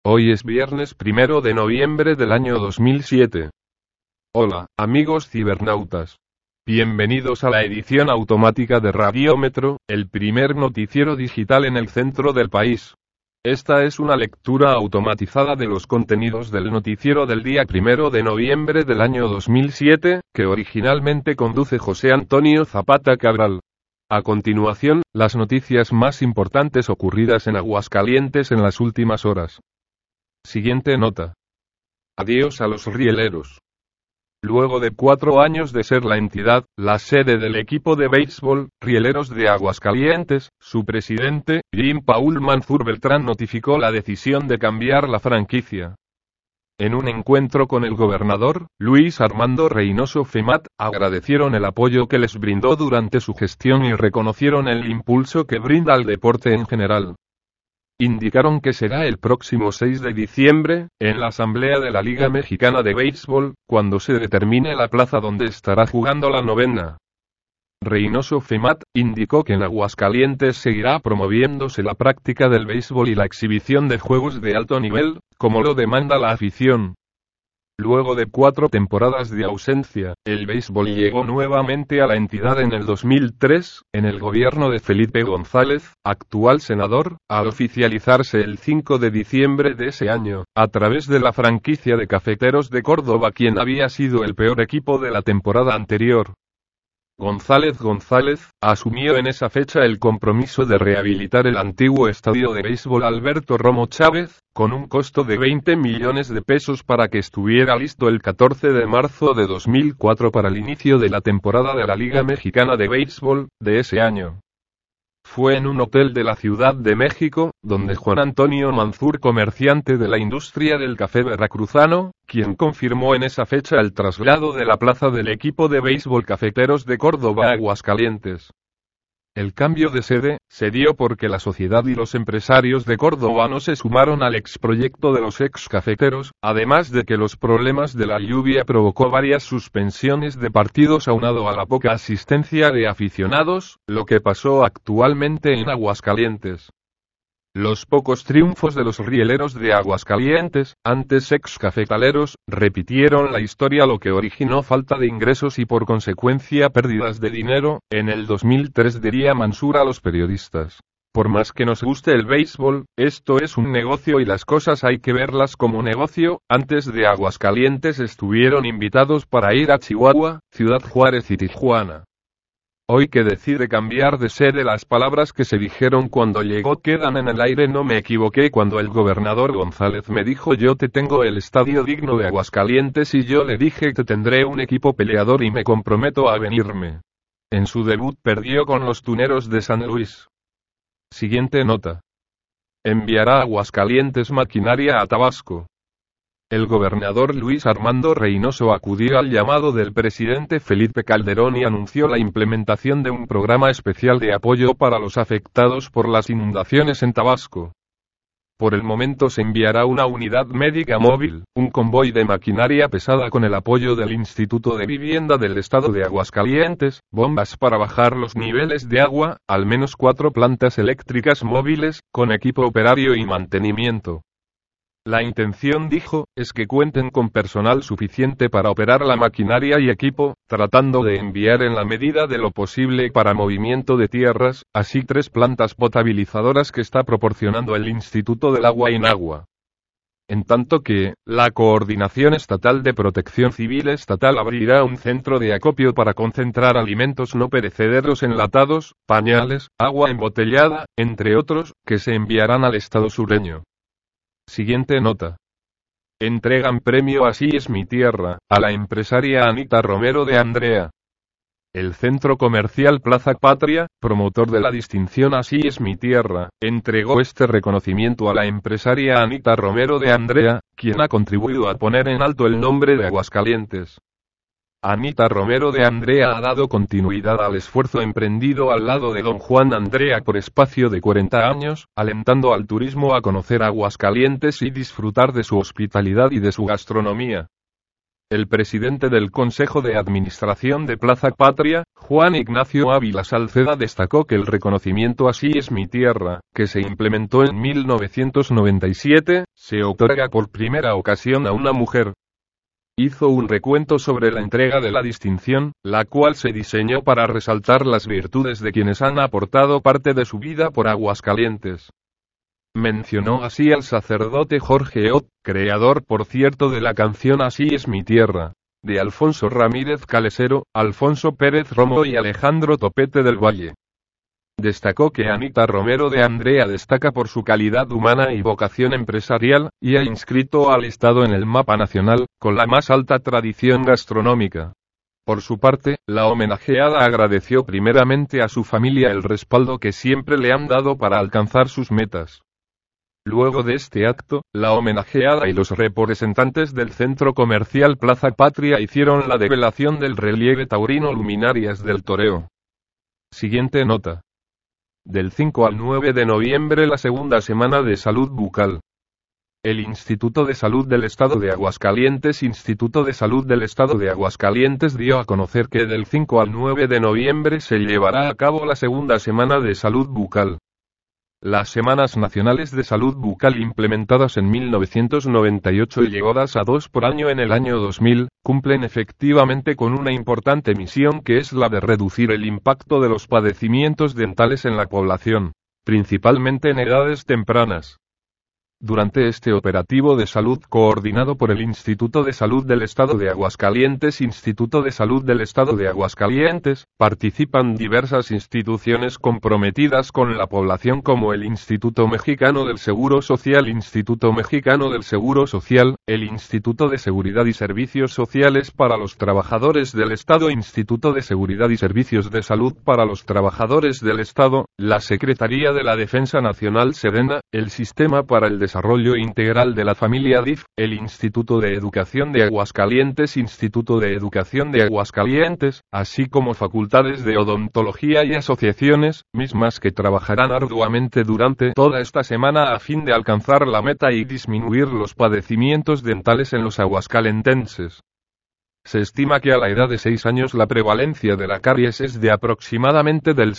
Hoy es viernes 1 de noviembre del año 2007. Hola, amigos cibernautas. Bienvenidos a la edición automática de Radiómetro, el primer noticiero digital en el centro del país. Esta es una lectura automatizada de los contenidos del noticiero del día 1 de noviembre del año 2007, que originalmente conduce José Antonio Zapata Cabral. A continuación, las noticias más importantes ocurridas en Aguascalientes en las últimas horas. Siguiente nota. Adiós a los rieleros. Luego de 4 años de ser la entidad, la sede del equipo de béisbol, Rieleros de Aguascalientes, su presidente, Jim Paul Manzur Beltrán notificó la decisión de cambiar la franquicia. En un encuentro con el gobernador, Luis Armando Reynoso Femat, agradecieron el apoyo que les brindó durante su gestión y reconocieron el impulso que brinda al deporte en general. Indicaron que será el próximo 6 de diciembre, en la asamblea de la Liga Mexicana de Béisbol, cuando se determine la plaza donde estará jugando la novena. Reynoso Femat indicó que en Aguascalientes seguirá promoviéndose la práctica del béisbol y la exhibición de juegos de alto nivel, como lo demanda la afición. Luego de 4 temporadas de ausencia, el béisbol llegó nuevamente a la entidad en el 2003, en el gobierno de Felipe González, actual senador, al oficializarse el 5 de diciembre de ese año, a través de la franquicia de Cafeteros de Córdoba, quien había sido el peor equipo de la temporada anterior. González asumió en esa fecha el compromiso de rehabilitar el antiguo estadio de béisbol Alberto Romo Chávez, con un costo de 20 millones de pesos para que estuviera listo el 14 de marzo de 2004 para el inicio de la temporada de la Liga Mexicana de Béisbol, de ese año. Fue en un hotel de la Ciudad de México, donde Juan Antonio Manzur, comerciante de la industria del café veracruzano, quien confirmó en esa fecha el traslado de la plaza del equipo de béisbol Cafeteros de Córdoba a Aguascalientes. El cambio de sede se dio porque la sociedad y los empresarios de Córdoba no se sumaron al exproyecto de los ex cafeteros, además de que los problemas de la lluvia provocó varias suspensiones de partidos aunado a la poca asistencia de aficionados, lo que pasó actualmente en Aguascalientes. Los pocos triunfos de los Rieleros de Aguascalientes, antes ex cafetaleros, repitieron la historia, lo que originó falta de ingresos y por consecuencia pérdidas de dinero. En el 2003 diría Manzur a los periodistas: por más que nos guste el béisbol, esto es un negocio y las cosas hay que verlas como negocio. Antes de Aguascalientes estuvieron invitados para ir a Chihuahua, Ciudad Juárez y Tijuana. Hoy que decide cambiar de sede, las palabras que se dijeron cuando llegó quedan en el aire. No me equivoqué cuando el gobernador González me dijo: yo te tengo el estadio digno de Aguascalientes, y yo le dije que tendré un equipo peleador y me comprometo a venirme. En su debut perdió con los Tuneros de San Luis. Siguiente nota. Enviará a Aguascalientes maquinaria a Tabasco. El gobernador Luis Armando Reynoso acudió al llamado del presidente Felipe Calderón y anunció la implementación de un programa especial de apoyo para los afectados por las inundaciones en Tabasco. Por el momento se enviará una unidad médica móvil, un convoy de maquinaria pesada con el apoyo del Instituto de Vivienda del Estado de Aguascalientes, bombas para bajar los niveles de agua, al menos 4 plantas eléctricas móviles, con equipo operario y mantenimiento. La intención, dijo, es que cuenten con personal suficiente para operar la maquinaria y equipo, tratando de enviar en la medida de lo posible para movimiento de tierras, así 3 plantas potabilizadoras que está proporcionando el Instituto del Agua Inagua. En tanto que, la Coordinación Estatal de Protección Civil Estatal abrirá un centro de acopio para concentrar alimentos no perecederos enlatados, pañales, agua embotellada, entre otros, que se enviarán al estado sureño. Siguiente nota. Entregan premio Así es mi tierra, a la empresaria Anita Romero de Andrea. El Centro Comercial Plaza Patria, promotor de la distinción Así es mi tierra, entregó este reconocimiento a la empresaria Anita Romero de Andrea, quien ha contribuido a poner en alto el nombre de Aguascalientes. Anita Romero de Andrea ha dado continuidad al esfuerzo emprendido al lado de don Juan Andrea por espacio de 40 años, alentando al turismo a conocer Aguascalientes y disfrutar de su hospitalidad y de su gastronomía. El presidente del Consejo de Administración de Plaza Patria, Juan Ignacio Ávila Salceda, destacó que el reconocimiento Así es mi tierra, que se implementó en 1997, se otorga por primera ocasión a una mujer. Hizo un recuento sobre la entrega de la distinción, la cual se diseñó para resaltar las virtudes de quienes han aportado parte de su vida por Aguascalientes. Mencionó así al sacerdote Jorge Ott, creador por cierto de la canción Así es mi tierra, de Alfonso Ramírez Calesero, Alfonso Pérez Romo y Alejandro Topete del Valle. Destacó que Anita Romero de Andrea destaca por su calidad humana y vocación empresarial, y ha inscrito al estado en el mapa nacional, con la más alta tradición gastronómica. Por su parte, la homenajeada agradeció primeramente a su familia el respaldo que siempre le han dado para alcanzar sus metas. Luego de este acto, la homenajeada y los representantes del centro comercial Plaza Patria hicieron la develación del relieve taurino Luminarias del Toreo. Siguiente nota. Del 5 al 9 de noviembre la segunda semana de salud bucal. El Instituto de Salud del Estado de Aguascalientes Instituto de Salud del Estado de Aguascalientes dio a conocer que del 5 al 9 de noviembre se llevará a cabo la segunda semana de salud bucal. Las Semanas Nacionales de Salud Bucal implementadas en 1998 y llevadas a 2 por año en el año 2000, cumplen efectivamente con una importante misión que es la de reducir el impacto de los padecimientos dentales en la población, principalmente en edades tempranas. Durante este operativo de salud coordinado por el Instituto de Salud del Estado de Aguascalientes Instituto de Salud del Estado de Aguascalientes, participan diversas instituciones comprometidas con la población como el Instituto Mexicano del Seguro Social, Instituto Mexicano del Seguro Social, el Instituto de Seguridad y Servicios Sociales para los Trabajadores del Estado, Instituto de Seguridad y Servicios de Salud para los Trabajadores del Estado, la Secretaría de la Defensa Nacional Sedena, el Sistema para el Desarrollo Integral de la Familia DIF, el Instituto de Educación de Aguascalientes Instituto de Educación de Aguascalientes, así como facultades de odontología y asociaciones, mismas que trabajarán arduamente durante toda esta semana a fin de alcanzar la meta y disminuir los padecimientos dentales en los aguascalentenses. Se estima que a la edad de 6 años la prevalencia de la caries es de aproximadamente del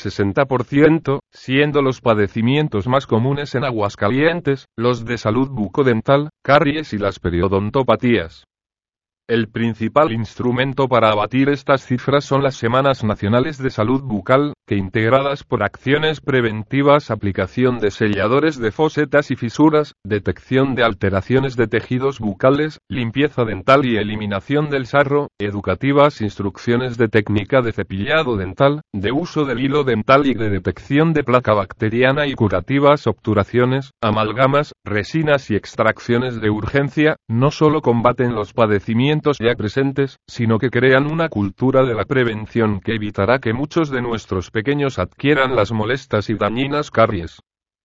60%, siendo los padecimientos más comunes en Aguascalientes, los de salud bucodental, caries y las periodontopatías. El principal instrumento para abatir estas cifras son las Semanas Nacionales de Salud Bucal, que integradas por acciones preventivas, aplicación de selladores de fosetas y fisuras, detección de alteraciones de tejidos bucales, limpieza dental y eliminación del sarro, educativas, instrucciones de técnica de cepillado dental, de uso del hilo dental y de detección de placa bacteriana y curativas, obturaciones, amalgamas, resinas y extracciones de urgencia, no solo combaten los padecimientos ya presentes, sino que crean una cultura de la prevención que evitará que muchos de nuestros pequeños adquieran las molestas y dañinas caries.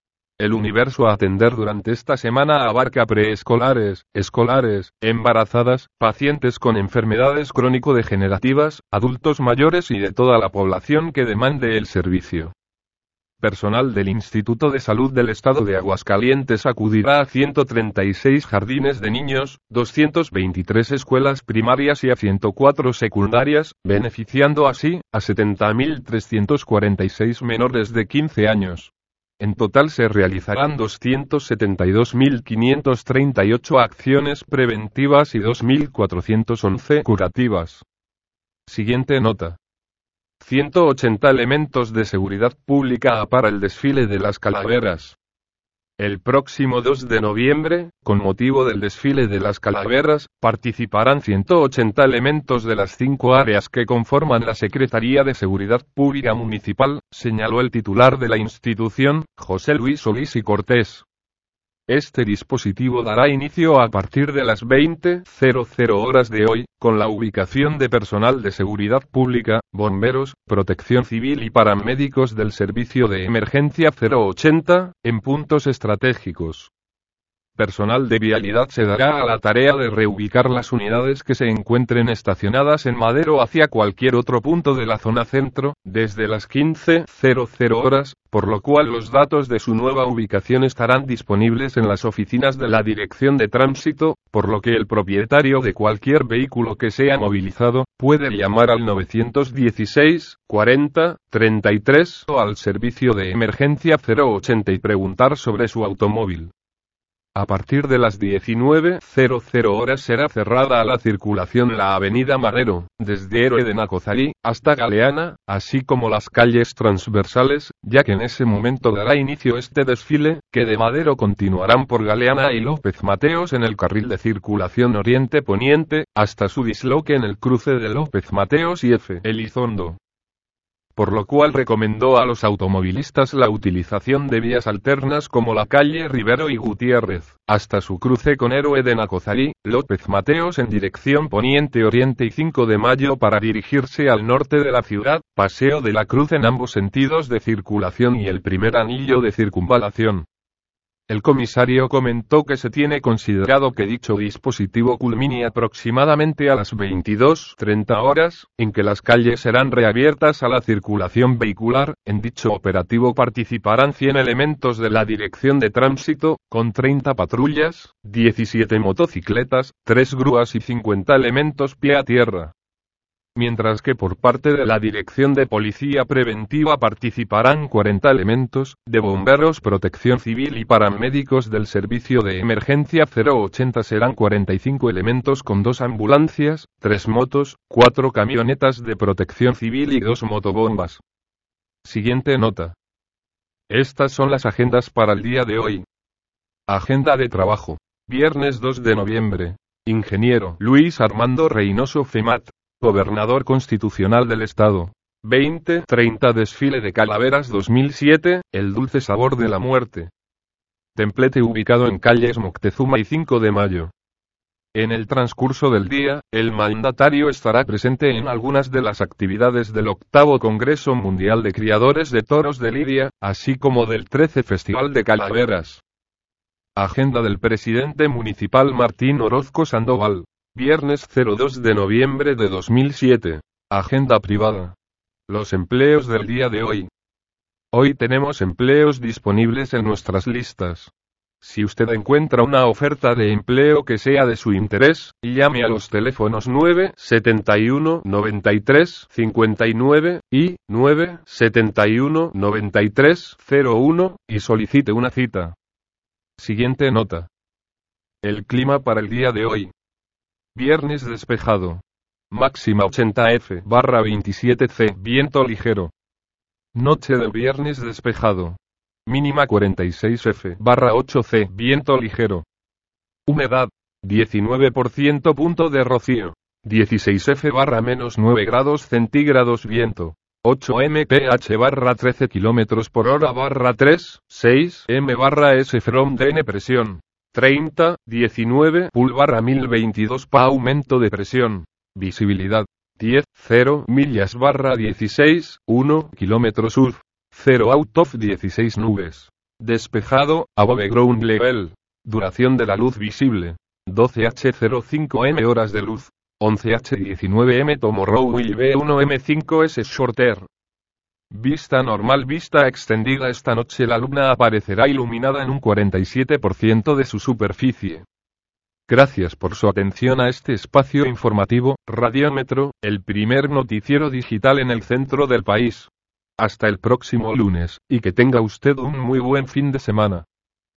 El universo a atender durante esta semana abarca preescolares, escolares, embarazadas, pacientes con enfermedades crónico-degenerativas, adultos mayores y de toda la población que demande el servicio. Personal del Instituto de Salud del Estado de Aguascalientes acudirá a 136 jardines de niños, 223 escuelas primarias y a 104 secundarias, beneficiando así a 70.346 menores de 15 años. En total se realizarán 272.538 acciones preventivas y 2.411 curativas. Siguiente nota. 180 elementos de seguridad pública para el desfile de las calaveras. El próximo 2 de noviembre, con motivo del desfile de las calaveras, participarán 180 elementos de las 5 áreas que conforman la Secretaría de Seguridad Pública Municipal, señaló el titular de la institución, José Luis Solís y Cortés. Este dispositivo dará inicio a partir de las 20:00 horas de hoy, con la ubicación de personal de seguridad pública, bomberos, protección civil y paramédicos del Servicio de Emergencia 080, en puntos estratégicos. personal de vialidad se dará a la tarea de reubicar las unidades que se encuentren estacionadas en Madero hacia cualquier otro punto de la zona centro, desde las 15:00 horas, por lo cual los datos de su nueva ubicación estarán disponibles en las oficinas de la Dirección de Tránsito, por lo que el propietario de cualquier vehículo que sea movilizado, puede llamar al 916 40 33 o al servicio de emergencia 080 y preguntar sobre su automóvil. A partir de las 19:00 horas será cerrada a la circulación la avenida Madero, desde Héroe de Nacozalí hasta Galeana, así como las calles transversales, ya que en ese momento dará inicio este desfile, que de Madero continuarán por Galeana y López Mateos en el carril de circulación oriente-poniente, hasta su disloque en el cruce de López Mateos y F. Elizondo. Por lo cual recomendó a los automovilistas la utilización de vías alternas como la calle Rivero y Gutiérrez, hasta su cruce con Héroe de Nacozalí, López Mateos en dirección poniente-oriente y 5 de Mayo para dirigirse al norte de la ciudad, Paseo de la Cruz en ambos sentidos de circulación y el primer anillo de circunvalación. El comisario comentó que se tiene considerado que dicho dispositivo culmine aproximadamente a las 22:30 horas, en que las calles serán reabiertas a la circulación vehicular. En dicho operativo participarán 100 elementos de la Dirección de Tránsito, con 30 patrullas, 17 motocicletas, 3 grúas y 50 elementos pie a tierra. Mientras que por parte de la Dirección de Policía Preventiva participarán 40 elementos, de bomberos, protección civil y paramédicos del servicio de emergencia 080 serán 45 elementos con 2 ambulancias, 3 motos, 4 camionetas de protección civil y 2 motobombas. Siguiente nota. Estas son las agendas para el día de hoy. Agenda de trabajo. Viernes 2 de noviembre. Ingeniero Luis Armando Reynoso FEMAT. Gobernador constitucional del Estado. 20:30 Desfile de Calaveras 2007, el dulce sabor de la muerte. Templete ubicado en calles Moctezuma y 5 de Mayo. En el transcurso del día, el mandatario estará presente en algunas de las actividades del 8º Congreso Mundial de Criadores de Toros de Lidia, así como del 13 Festival de Calaveras. Agenda del presidente municipal Martín Orozco Sandoval. Viernes 02 de noviembre de 2007. Agenda privada. Los empleos del día de hoy. Hoy tenemos empleos disponibles en nuestras listas. Si usted encuentra una oferta de empleo que sea de su interés, llame a los teléfonos 971 93 59 y 971 93 01 y solicite una cita. Siguiente nota. El clima para el día de hoy. Viernes despejado. Máxima 80 F/27 C. Viento ligero. Noche del viernes despejado. Mínima 46 F/8 C. Viento ligero. Humedad. 19%. Punto de rocío. 16 F/-9 grados centígrados. Viento. 8 mph/13 km/h/3, 6 m/s from DN presión. 30, 19 pul/1022 pa aumento de presión. Visibilidad. 10, 0 millas/16, 1 kilómetro sur. 0 out of 16 nubes. Despejado, above ground level. Duración de la luz visible. 12h05m horas de luz. 11h19m tomorrow y B1m5s shorter. Vista normal, vista extendida. Esta noche la luna aparecerá iluminada en un 47% de su superficie. Gracias por su atención a este espacio informativo, Radiómetro, el primer noticiero digital en el centro del país. Hasta el próximo lunes, y que tenga usted un muy buen fin de semana.